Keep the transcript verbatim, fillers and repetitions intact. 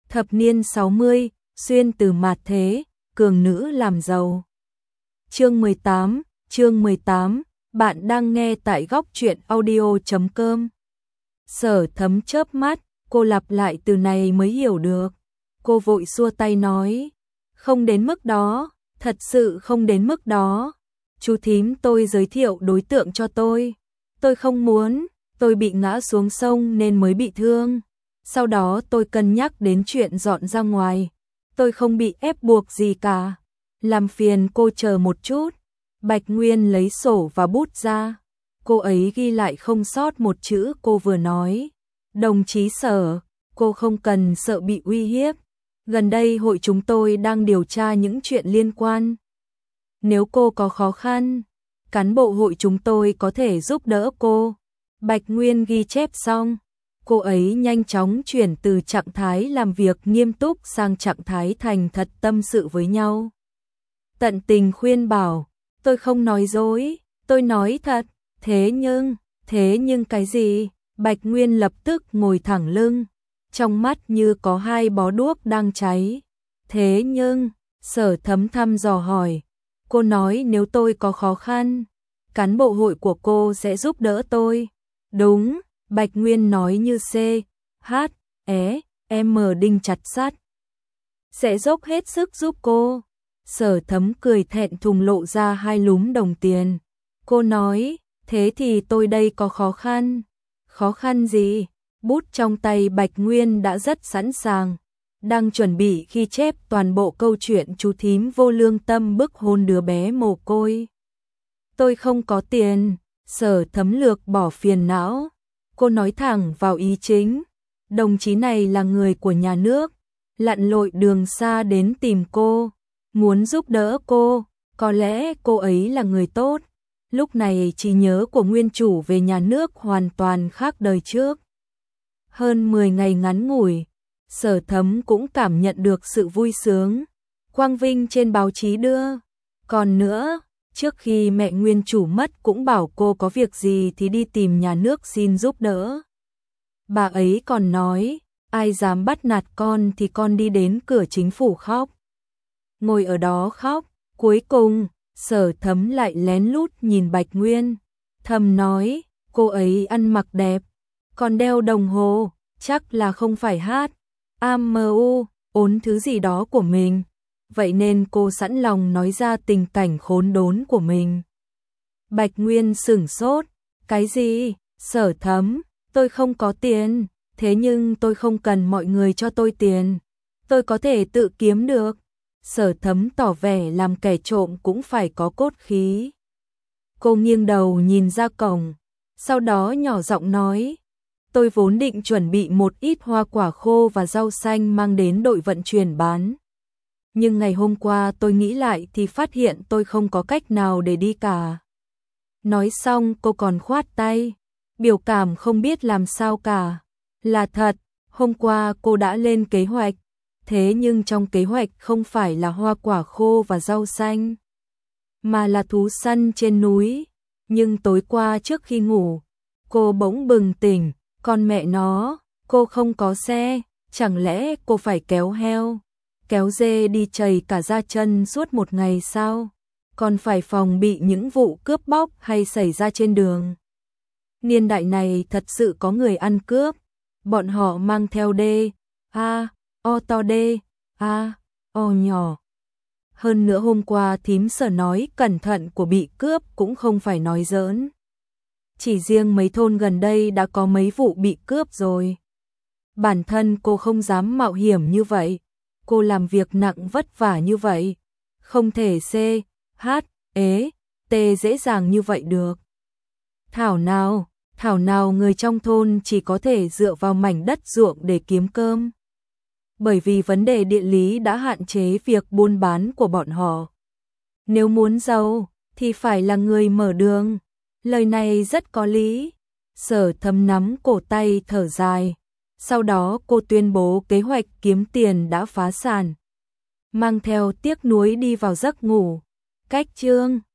Thập niên sáu mươi, xuyên từ mạt thế, cường nữ làm giàu. Chương mười tám, chương mười tám, bạn đang nghe tại góc truyện audio chấm com. Sở Thấm chớp mắt, cô lặp lại từ này mới hiểu được. Cô vội xua tay nói, không đến mức đó, thật sự không đến mức đó. Chú thím tôi giới thiệu đối tượng cho tôi. Tôi không muốn, tôi bị ngã xuống sông nên mới bị thương. Sau đó tôi cân nhắc đến chuyện dọn ra ngoài. Tôi không bị ép buộc gì cả. Làm phiền cô chờ một chút. Bạch Nguyên lấy sổ và bút ra. Cô ấy ghi lại không sót một chữ cô vừa nói. Đồng chí Sở, cô không cần sợ bị uy hiếp. Gần đây hội chúng tôi đang điều tra những chuyện liên quan. Nếu cô có khó khăn, cán bộ hội chúng tôi có thể giúp đỡ cô. Bạch Nguyên ghi chép xong, cô ấy nhanh chóng chuyển từ trạng thái làm việc nghiêm túc sang trạng thái thành thật tâm sự với nhau. Tận tình khuyên bảo, tôi không nói dối, tôi nói thật, thế nhưng, thế nhưng cái gì? Bạch Nguyên lập tức ngồi thẳng lưng, trong mắt như có hai bó đuốc đang cháy. Thế nhưng, Sở Thấm thăm dò hỏi, cô nói nếu tôi có khó khăn, cán bộ hội của cô sẽ giúp đỡ tôi. Đúng, Bạch Nguyên nói như C, H, E, M đinh chặt sắt. Sẽ dốc hết sức giúp cô. Sở Thấm cười thẹn thùng lộ ra hai lúm đồng tiền. Cô nói, thế thì tôi đây có khó khăn. Khó khăn gì? Bút trong tay Bạch Nguyên đã rất sẵn sàng. Đang chuẩn bị khi chép toàn bộ câu chuyện chú thím vô lương tâm bức hôn đứa bé mồ côi. Tôi không có tiền. Sở Thấm lược bỏ phiền não. Cô nói thẳng vào ý chính. Đồng chí này là người của nhà nước, lặn lội đường xa đến tìm cô, muốn giúp đỡ cô, có lẽ cô ấy là người tốt. Lúc này trí nhớ của nguyên chủ về nhà nước hoàn toàn khác đời trước. Hơn mười ngày ngắn ngủi, Sở Thấm cũng cảm nhận được sự vui sướng, quang vinh trên báo chí đưa. Còn nữa, trước khi mẹ nguyên chủ mất cũng bảo cô có việc gì thì đi tìm nhà nước xin giúp đỡ. Bà ấy còn nói, ai dám bắt nạt con thì con đi đến cửa chính phủ khóc. Ngồi ở đó khóc, cuối cùng, Sở Thấm lại lén lút nhìn Bạch Nguyên, thầm nói, cô ấy ăn mặc đẹp, còn đeo đồng hồ, chắc là không phải hát, am u, ốn thứ gì đó của mình. Vậy nên cô sẵn lòng nói ra tình cảnh khốn đốn của mình. Bạch Nguyên sửng sốt, cái gì? Sở Thấm, tôi không có tiền, thế nhưng tôi không cần mọi người cho tôi tiền, tôi có thể tự kiếm được. Sở Thấm tỏ vẻ làm kẻ trộm cũng phải có cốt khí. Cô nghiêng đầu nhìn ra cổng, sau đó nhỏ giọng nói, tôi vốn định chuẩn bị một ít hoa quả khô và rau xanh mang đến đội vận chuyển bán. Nhưng ngày hôm qua tôi nghĩ lại thì phát hiện tôi không có cách nào để đi cả. Nói xong cô còn khoát tay, biểu cảm không biết làm sao cả. Là thật, hôm qua cô đã lên kế hoạch, thế nhưng trong kế hoạch không phải là hoa quả khô và rau xanh, mà là thú săn trên núi. Nhưng tối qua trước khi ngủ, cô bỗng bừng tỉnh, con mẹ nó, cô không có xe, chẳng lẽ cô phải kéo heo, kéo dê đi chày cả da chân suốt một ngày sao? Còn phải phòng bị những vụ cướp bóc hay xảy ra trên đường. Niên đại này thật sự có người ăn cướp, bọn họ mang theo đê, a, o to đê, a, o nhỏ. Hơn nữa hôm qua thím Sở nói cẩn thận của bị cướp cũng không phải nói giỡn. Chỉ riêng mấy thôn gần đây đã có mấy vụ bị cướp rồi. Bản thân cô không dám mạo hiểm như vậy. Cô làm việc nặng vất vả như vậy, không thể C, H, E, T dễ dàng như vậy được. Thảo nào, thảo nào người trong thôn chỉ có thể dựa vào mảnh đất ruộng để kiếm cơm. Bởi vì vấn đề địa lý đã hạn chế việc buôn bán của bọn họ. Nếu muốn giàu, thì phải là người mở đường. Lời này rất có lý. Sở Thấm nắm cổ tay thở dài. Sau đó cô tuyên bố kế hoạch kiếm tiền đã phá sản. Mang theo tiếc nuối đi vào giấc ngủ. Cách chương